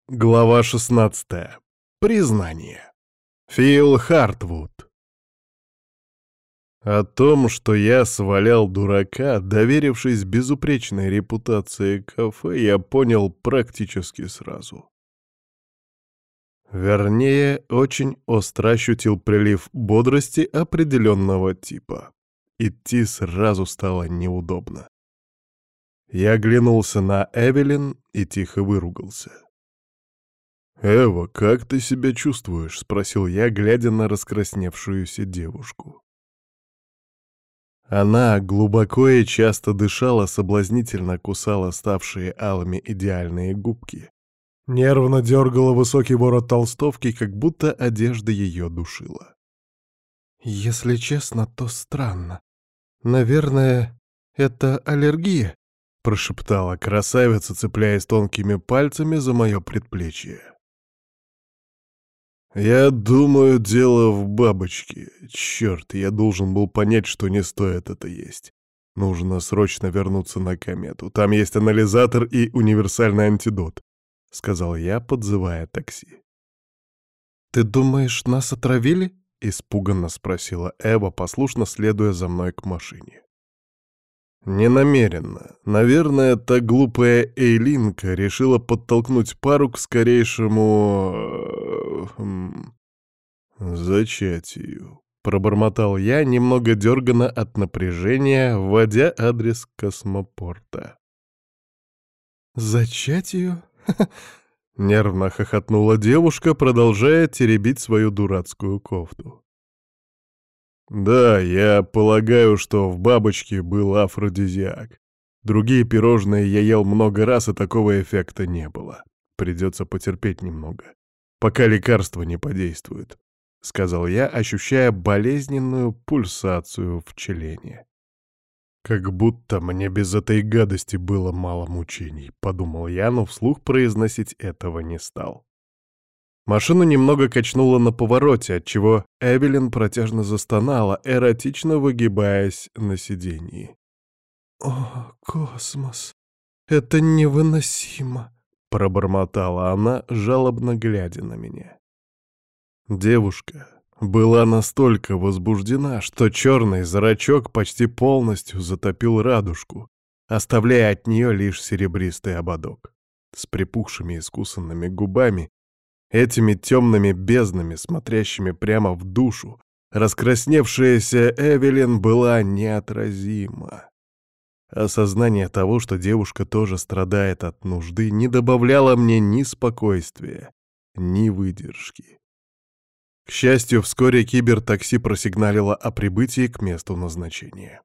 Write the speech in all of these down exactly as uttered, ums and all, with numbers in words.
Глава шестнадцатая. Признание. Фил Хартвуд. О том, что я свалял дурака, доверившись безупречной репутации кафе, я понял практически сразу. Вернее, очень остро ощутил прилив бодрости определенного типа. Идти сразу стало неудобно. Я оглянулся на Эвелин и тихо выругался. «Эва, как ты себя чувствуешь?» — спросил я, глядя на раскрасневшуюся девушку. Она глубоко и часто дышала, соблазнительно кусала ставшие алыми идеальные губки. Нервно дергала высокий ворот толстовки, как будто одежда ее душила. «Если честно, то странно. Наверное, это аллергия», — прошептала красавица, цепляясь тонкими пальцами за мое предплечье. «Я думаю, дело в бабочке. Черт, я должен был понять, что не стоит это есть. Нужно срочно вернуться на комету. Там есть анализатор и универсальный антидот», — сказал я, подзывая такси. «Ты думаешь, нас отравили?» — испуганно спросила Эва, послушно следуя за мной к машине. «Не намеренно. Наверное, та глупая Эйлинка решила подтолкнуть пару к скорейшему... Хм, зачатию», — пробормотал я, немного дерганно от напряжения, вводя адрес космопорта. «Зачатию?» — нервно хохотнула девушка, продолжая теребить свою дурацкую кофту. «Да, я полагаю, что в бабочке был афродизиак. Другие пирожные я ел много раз, и такого эффекта не было. Придется потерпеть немного, пока лекарство не подействует», — сказал я, ощущая болезненную пульсацию в члене. «Как будто мне без этой гадости было мало мучений», — подумал я, но вслух произносить этого не стал. Машину немного качнуло на повороте, отчего Эвелин протяжно застонала, эротично выгибаясь на сиденье. «О, космос, это невыносимо!» — пробормотала она, жалобно глядя на меня. Девушка была настолько возбуждена, что черный зрачок почти полностью затопил радужку, оставляя от нее лишь серебристый ободок. С припухшими искусанными губами, этими темными безднами, смотрящими прямо в душу, раскрасневшаяся Эвелин была неотразима. Осознание того, что девушка тоже страдает от нужды, не добавляло мне ни спокойствия, ни выдержки. К счастью, вскоре кибертакси просигналило о прибытии к месту назначения.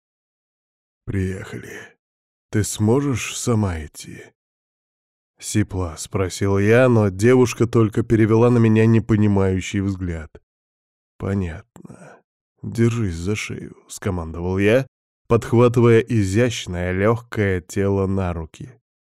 «Приехали. Ты сможешь сама идти?» Сипло спросил я, но девушка только перевела на меня непонимающий взгляд. «Понятно. Держись за шею», — скомандовал я, подхватывая изящное легкое тело на руки.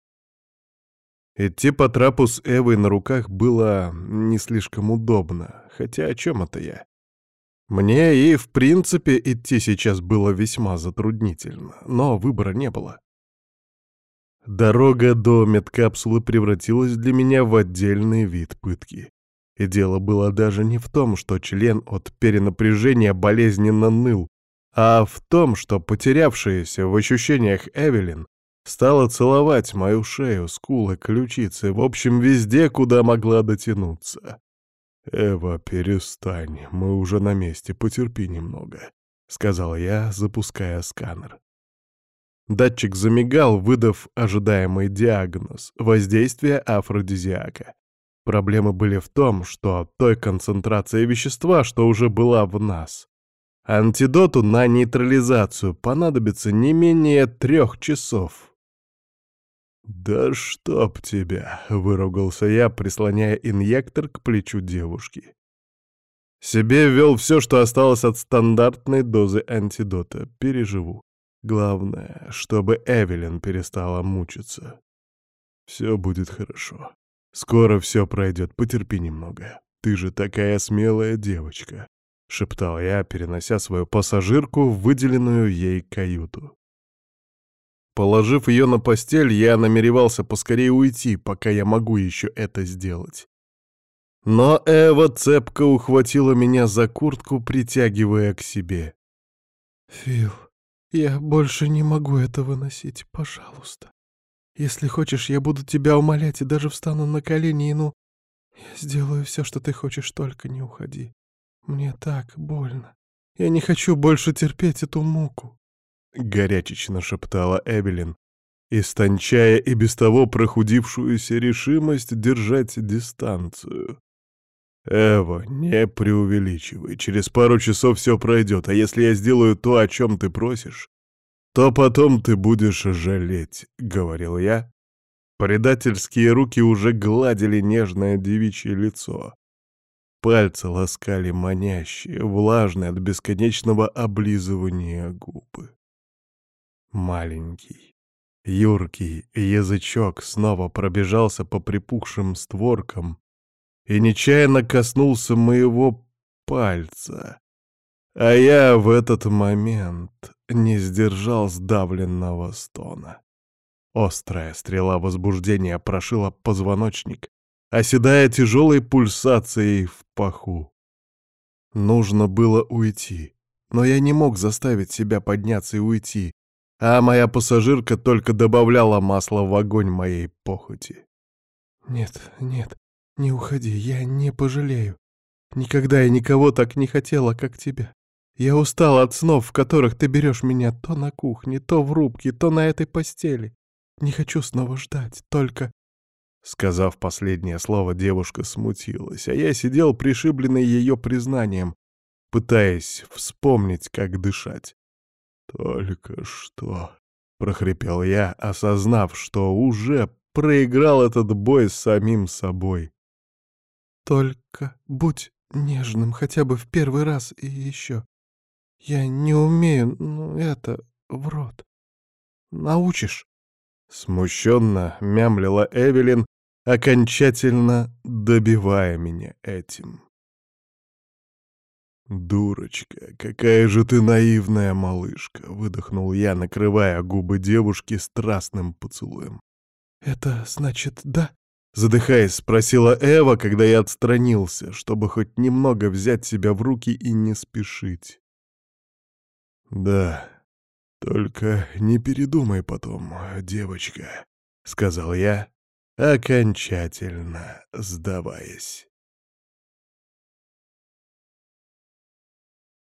Идти по трапу с Эвой на руках было не слишком удобно, хотя о чем это я? Мне и, в принципе, идти сейчас было весьма затруднительно, но выбора не было. Дорога до медкапсулы превратилась для меня в отдельный вид пытки. И дело было даже не в том, что член от перенапряжения болезненно ныл, а в том, что потерявшаяся в ощущениях Эвелин стала целовать мою шею, скулы, ключицы, в общем, везде, куда могла дотянуться. «Эва, перестань, мы уже на месте, потерпи немного», — сказал я, запуская сканер. Датчик замигал, выдав ожидаемый диагноз — воздействие афродизиака. Проблемы были в том, что от той концентрации вещества, что уже была в нас, антидоту на нейтрализацию понадобится не менее трех часов. «Да чтоб тебя!» — выругался я, прислоняя инъектор к плечу девушки. Себе ввел все, что осталось от стандартной дозы антидота. Переживу. Главное, чтобы Эвелин перестала мучиться. «Все будет хорошо. Скоро все пройдет, потерпи немного. Ты же такая смелая девочка», — шептал я, перенося свою пассажирку в выделенную ей каюту. Положив ее на постель, я намеревался поскорее уйти, пока я могу еще это сделать. Но Эва цепко ухватила меня за куртку, притягивая к себе. «Фил, я больше не могу это выносить, пожалуйста. Если хочешь, я буду тебя умолять и даже встану на колени и, ну, я сделаю все, что ты хочешь, только не уходи. Мне так больно. Я не хочу больше терпеть эту муку», — горячечно шептала Эвелин, истончая и без того прохудившуюся решимость держать дистанцию. «Эва, не преувеличивай. Через пару часов все пройдет, а если я сделаю то, о чем ты просишь, то потом ты будешь жалеть», — говорил я. Предательские руки уже гладили нежное девичье лицо. Пальцы ласкали манящие, влажные от бесконечного облизывания губы. Маленький, юркий язычок снова пробежался по припухшим створкам и нечаянно коснулся моего пальца, а я в этот момент не сдержал сдавленного стона. Острая стрела возбуждения прошила позвоночник, оседая тяжелой пульсацией в паху. Нужно было уйти, но я не мог заставить себя подняться и уйти, а моя пассажирка только добавляла масла в огонь моей похоти. «Нет, нет, не уходи, я не пожалею. Никогда я никого так не хотела, как тебя. Я устала от снов, в которых ты берешь меня то на кухне, то в рубке, то на этой постели. Не хочу снова ждать, только...» Сказав последнее слово, девушка смутилась, а я сидел пришибленный ее признанием, пытаясь вспомнить, как дышать. «Только что...» — прохрипел я, осознав, что уже проиграл этот бой с самим собой. «Только будь нежным хотя бы в первый раз и еще. Я не умею, ну, это, в рот. Научишь?» Смущенно мямлила Эвелин, окончательно добивая меня этим. «Дурочка, какая же ты наивная малышка!» — выдохнул я, накрывая губы девушки страстным поцелуем. «Это значит да?» — задыхаясь, спросила Эва, когда я отстранился, чтобы хоть немного взять себя в руки и не спешить. «Да, только не передумай потом, девочка», — сказал я, окончательно сдаваясь.